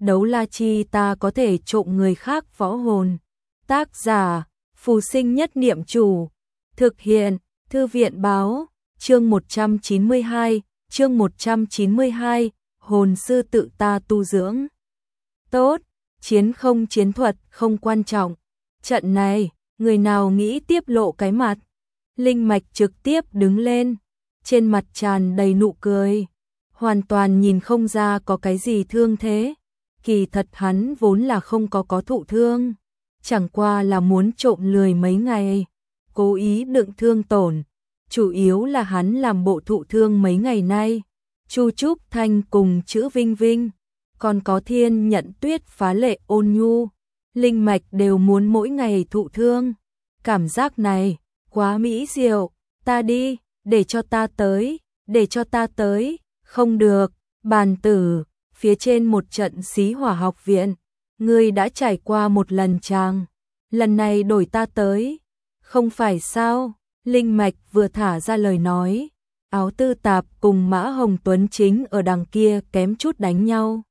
đấu la chi ta có thể trộm người khác võ hồn. Tác giả, Phù Sinh Nhất Niệm Chủ. Thực hiện, Thư viện báo, chương 192, chương 192, hồn sư tự ta tu dưỡng. Tốt, chiến không chiến thuật không quan trọng. Trận này, người nào nghĩ tiếp lộ cái mặt. Linh Mạch trực tiếp đứng lên, trên mặt tràn đầy nụ cười. Hoàn toàn nhìn không ra có cái gì thương thế. Kỳ thật hắn vốn là không có thụ thương. Chẳng qua là muốn trộm lười mấy ngày. Cố ý đựng thương tổn. Chủ yếu là hắn làm bộ thụ thương mấy ngày nay. Chu Trúc Thanh cùng chữ Vinh Vinh. Còn có Thiên Nhận Tuyết phá lệ ôn nhu. Linh Mạch đều muốn mỗi ngày thụ thương. Cảm giác này, quá mỹ diệu. Ta đi, để cho ta tới, để cho ta tới. Không được, bàn tử, phía trên một trận xí hỏa học viện. Ngươi đã trải qua một lần chàng. Lần này đổi ta tới. Không phải sao? Linh Mạch vừa thả ra lời nói. Áo Tư Tạp cùng Mã Hồng Tuấn chính ở đằng kia kém chút đánh nhau.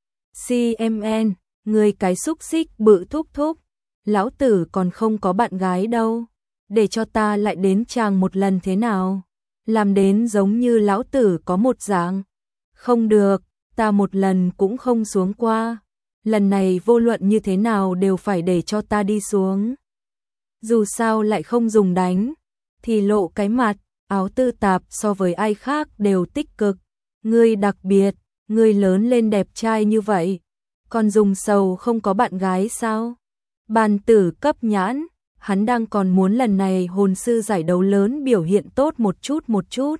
CMN, người cái xúc xích bự thúc thúc. Lão tử còn không có bạn gái đâu. Để cho ta lại đến chàng một lần thế nào? Làm đến giống như lão tử có một dạng. Không được, ta một lần cũng không xuống qua. Lần này vô luận như thế nào đều phải để cho ta đi xuống. Dù sao lại không dùng đánh, thì lộ cái mặt. Áo Tư Tạp so với ai khác đều tích cực. Ngươi đặc biệt, ngươi lớn lên đẹp trai như vậy. Còn dùng sầu không có bạn gái sao? Bàn tử cấp nhãn, hắn đang còn muốn lần này hồn sư giải đấu lớn biểu hiện tốt một chút.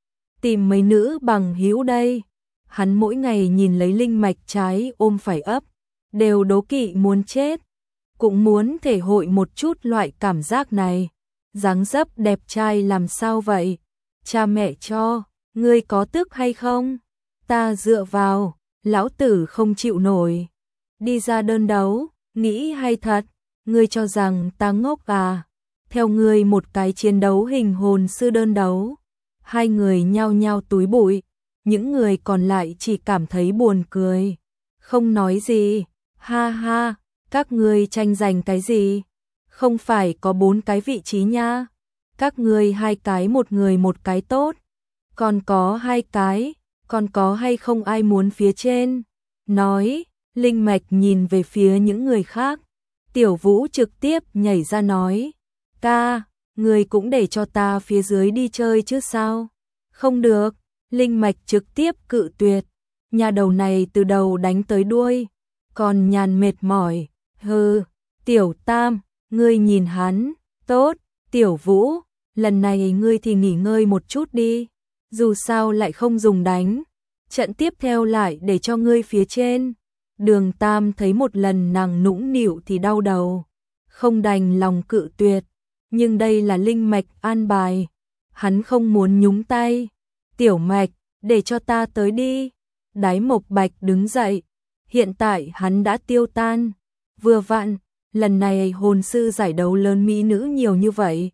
Tìm mấy nữ bằng hữu đây. Hắn mỗi ngày nhìn lấy Linh Mạch trái ôm phải ấp, đều đố kỵ muốn chết. Cũng muốn thể hội một chút loại cảm giác này. Dáng dấp đẹp trai làm sao vậy? Cha mẹ cho, ngươi có tức hay không? Ta dựa vào, lão tử không chịu nổi. Đi ra đơn đấu, nghĩ hay thật, ngươi cho rằng ta ngốc à? Theo ngươi một cái chiến đấu hình hồn sư đơn đấu. Hai người nhao nhao túi bụi, những người còn lại chỉ cảm thấy buồn cười. Không nói gì, ha ha, các ngươi tranh giành cái gì? Không phải có 4 cái vị trí nha. Các ngươi 2 cái một người một cái tốt. Còn có 2 cái, còn có hay không ai muốn phía trên? Nói, Linh Mạch nhìn về phía những người khác. Tiểu Vũ trực tiếp nhảy ra nói. Ca, người cũng để cho ta phía dưới đi chơi chứ sao? Không được, Linh Mạch trực tiếp cự tuyệt. Nhà đầu này từ đầu đánh tới đuôi. Còn nhàn mệt mỏi. Hừ, Tiểu Tam, ngươi nhìn hắn. Tốt, Tiểu Vũ, lần này ngươi thì nghỉ ngơi một chút đi. Dù sao lại không dùng đánh. Trận tiếp theo lại để cho ngươi phía trên. Đường Tam thấy một lần nàng nũng nịu thì đau đầu. Không đành lòng cự tuyệt. Nhưng đây là Linh Mạch an bài. Hắn không muốn nhúng tay. Tiểu Mạch, để cho ta tới đi. Đái Mộc Bạch đứng dậy. Hiện tại hắn đã tiêu tan. Vừa vặn, lần này hồn sư giải đấu lớn mỹ nữ nhiều như vậy.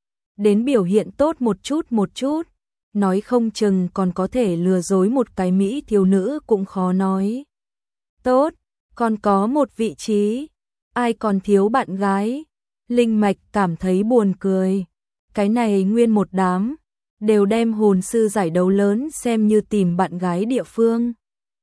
Đến biểu hiện tốt một chút. Nói không chừng còn có thể lừa dối một cái mỹ thiếu nữ cũng khó nói. Tốt, còn có một vị trí. Ai còn thiếu bạn gái? Linh Mạch cảm thấy buồn cười. Cái này nguyên một đám. Đều đem hồn sư giải đấu lớn xem như tìm bạn gái địa phương.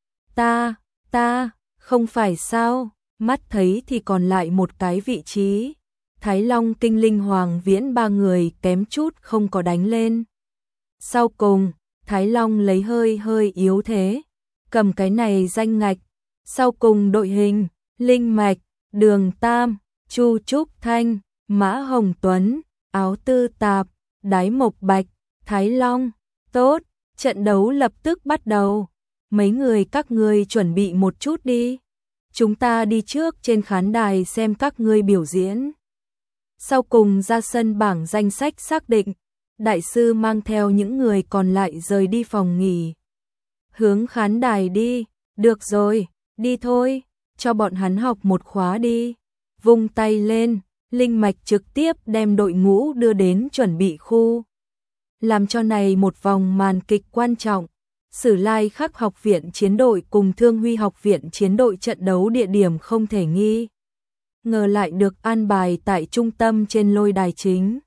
Ta, không phải sao? Mắt thấy thì còn lại một cái vị trí. Thái Long Kinh Linh Hoàng Viễn 3 người kém chút không có đánh lên. Sau cùng, Thái Long lấy hơi yếu thế. Cầm cái này danh ngạch. Sau cùng đội hình, Linh Mạch, Đường Tam, Chu Trúc Thanh, Mã Hồng Tuấn, Áo Tư Tạp, Đái Mộc Bạch, Thái Long. Tốt, trận đấu lập tức bắt đầu. Mấy người các ngươi chuẩn bị một chút đi. Chúng ta đi trước trên khán đài xem các ngươi biểu diễn. Sau cùng ra sân bảng danh sách xác định. Đại sư mang theo những người còn lại rời đi phòng nghỉ. Hướng khán đài đi. Được rồi, đi thôi. Cho bọn hắn học một khóa đi. Vung tay lên. Linh Mạch trực tiếp đem đội ngũ đưa đến chuẩn bị khu. Làm cho này một vòng màn kịch quan trọng. Sử Lai Khắc học viện chiến đội cùng Thương Huy học viện chiến đội trận đấu địa điểm không thể nghi ngờ lại được an bài tại trung tâm trên lôi đài chính.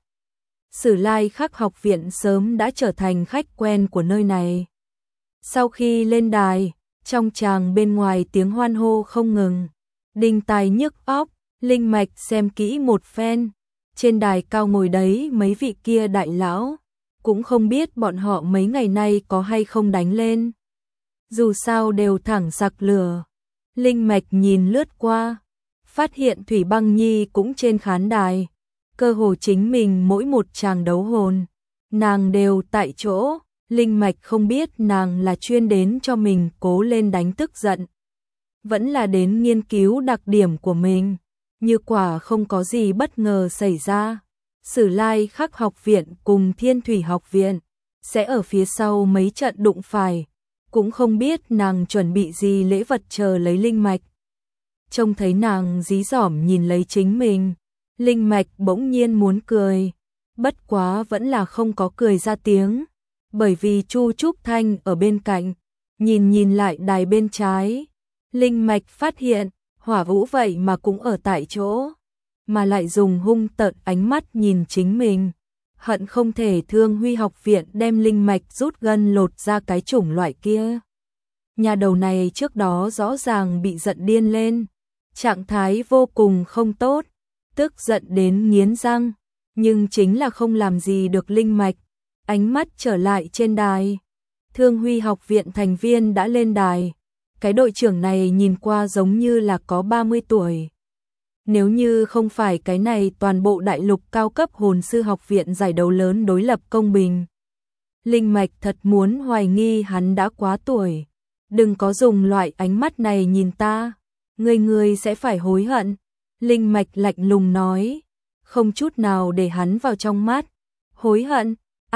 Sử Lai Khắc học viện sớm đã trở thành khách quen của nơi này. Sau khi lên đài, trong tràng bên ngoài tiếng hoan hô không ngừng, đinh tai nhức óc, linh mạch xem kỹ một phen. Trên đài cao ngồi đấy mấy vị kia đại lão, cũng không biết bọn họ mấy ngày nay có hay không đánh lên. Dù sao đều thẳng sặc lửa. Linh mạch nhìn lướt qua, phát hiện Thủy Băng Nhi cũng trên khán đài. Cơ hồ chính mình mỗi một tràng đấu hồn, nàng đều tại chỗ. Linh mạch không biết nàng là chuyên đến cho mình cố lên đánh tức giận, vẫn là đến nghiên cứu đặc điểm của mình. Như quả không có gì bất ngờ xảy ra, Sử Lai Khắc học viện cùng Thiên Thủy học viện sẽ ở phía sau mấy trận đụng phải, cũng không biết nàng chuẩn bị gì lễ vật chờ lấy linh mạch. Trông thấy nàng dí dỏm nhìn lấy chính mình, linh mạch bỗng nhiên muốn cười, bất quá vẫn là không có cười ra tiếng, bởi vì Chu Trúc Thanh ở bên cạnh, nhìn lại đài bên trái, linh mạch phát hiện, Hỏa Vũ vậy mà cũng ở tại chỗ, mà lại dùng hung tợn ánh mắt nhìn chính mình, hận không thể Thương Huy học viện đem linh mạch rút gân lột ra cái chủng loại kia. Nhà đầu này trước đó rõ ràng bị giận điên lên, trạng thái vô cùng không tốt, tức giận đến nghiến răng, nhưng chính là không làm gì được linh mạch. Ánh mắt trở lại trên đài, Thương Huy học viện thành viên đã lên đài. Cái đội trưởng này nhìn qua giống như là có 30 tuổi. Nếu như không phải cái này toàn bộ đại lục cao cấp hồn sư học viện giải đấu lớn đối lập công bình, linh mạch thật muốn hoài nghi hắn đã quá tuổi. Đừng có dùng loại ánh mắt này nhìn ta, người sẽ phải hối hận. Linh mạch lạnh lùng nói, không chút nào để hắn vào trong mắt. Hối hận?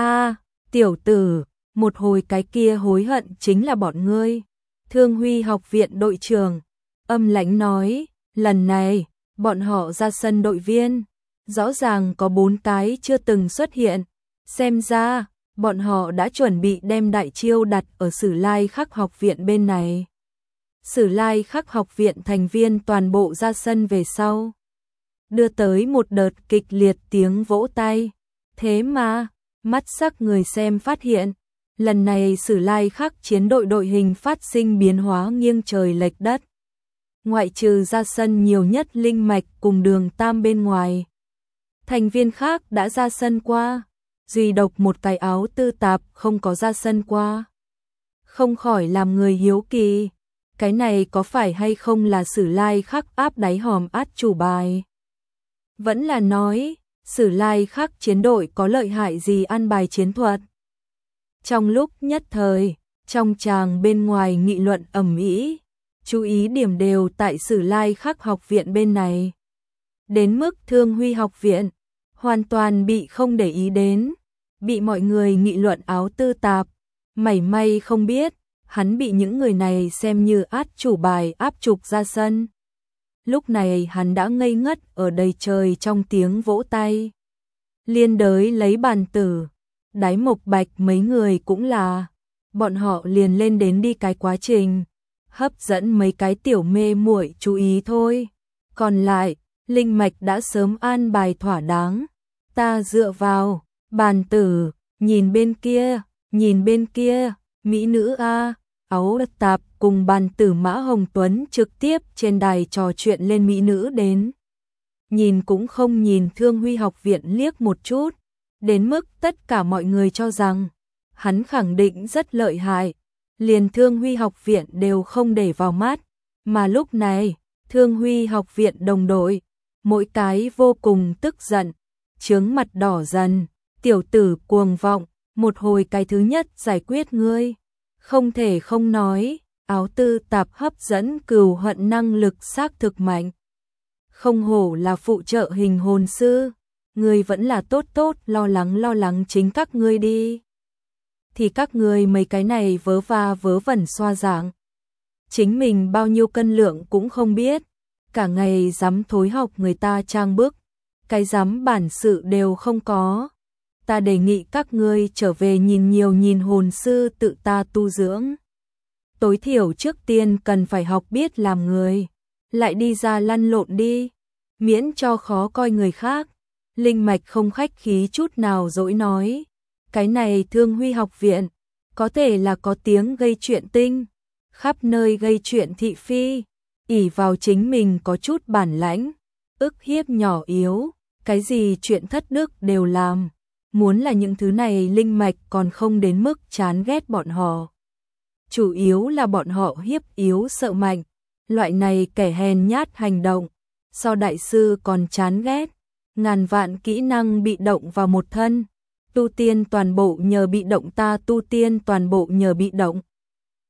Tiểu tử, một hồi cái kia hối hận chính là bọn ngươi. Thương Huy học viện đội trưởng âm lãnh nói, lần này bọn họ ra sân đội viên, rõ ràng có 4 cái chưa từng xuất hiện, xem ra bọn họ đã chuẩn bị đem đại chiêu đặt ở Sử Lai Khắc học viện bên này. Sử Lai Khắc học viện thành viên toàn bộ ra sân về sau, đưa tới một đợt kịch liệt tiếng vỗ tay. Thế mà, mắt sắc người xem phát hiện, lần này Sử Lai Khắc chiến đội đội hình phát sinh biến hóa nghiêng trời lệch đất. Ngoại trừ ra sân nhiều nhất linh mạch cùng Đường Tam bên ngoài, thành viên khác đã ra sân qua, duy độc một cái Áo Tư Tạp không có ra sân qua. Không khỏi làm người hiếu kỳ, cái này có phải hay không là Sử Lai Khắc áp đáy hòm át chủ bài? Vẫn là nói, Sử Lai Khắc chiến đội có lợi hại gì ăn bài chiến thuật? Trong lúc nhất thời, trong tràng bên ngoài nghị luận ầm ĩ, chú ý điểm đều tại Sử Lai Khắc học viện bên này. Đến mức Thương Huy học viện, hoàn toàn bị không để ý đến, bị mọi người nghị luận Áo Tư Tạp, mảy may không biết, hắn bị những người này xem như át chủ bài áp trục ra sân. Lúc này hắn đã ngây ngất ở đầy trời trong tiếng vỗ tay. Liên đới lấy bàn tử, Đái Mộc Bạch mấy người cũng là, bọn họ liền lên đến đi cái quá trình, hấp dẫn mấy cái tiểu mê muội chú ý thôi. Còn lại, linh mạch đã sớm an bài thỏa đáng. Ta dựa vào, bàn tử, nhìn bên kia, mỹ nữ a. Áo Tạp cùng bàn tử Mã Hồng Tuấn trực tiếp trên đài trò chuyện lên mỹ nữ đến. Nhìn cũng không nhìn Thương Huy học viện liếc một chút, đến mức tất cả mọi người cho rằng hắn khẳng định rất lợi hại, liền Thương Huy học viện đều không để vào mắt. Mà lúc này, Thương Huy học viện đồng đội, mỗi cái vô cùng tức giận, chướng mặt đỏ dần, tiểu tử cuồng vọng, một hồi cái thứ nhất giải quyết ngươi. Không thể không nói, Áo Tư Tạp hấp dẫn cừu hận năng lực xác thực mạnh. Không hổ là phụ trợ hình hồn sư, ngươi vẫn là tốt lo lắng chính các ngươi đi. Thì các ngươi mấy cái này vớ va vớ vẩn xoa dạng, chính mình bao nhiêu cân lượng cũng không biết, cả ngày dám thối học người ta trang bức, cái dám bản sự đều không có. ta đề nghị các ngươi trở về nhìn hồn sư tự ta tu dưỡng. Tối thiểu trước tiên cần phải học biết làm người, lại đi ra lăn lộn đi, miễn cho khó coi người khác. Linh Mạch không khách khí chút nào dỗi nói, cái này Thương Huy học viện, có thể là có tiếng gây chuyện tinh, khắp nơi gây chuyện thị phi, ỷ vào chính mình có chút bản lãnh, ức hiếp nhỏ yếu, cái gì chuyện thất đức đều làm, muốn là những thứ này Linh Mạch còn không đến mức chán ghét bọn họ. Chủ yếu là bọn họ hiếp yếu sợ mạnh, loại này kẻ hèn nhát hành động, so đại sư còn chán ghét, ngàn vạn kỹ năng bị động vào một thân, tu tiên toàn bộ nhờ bị động ta tu tiên toàn bộ nhờ bị động.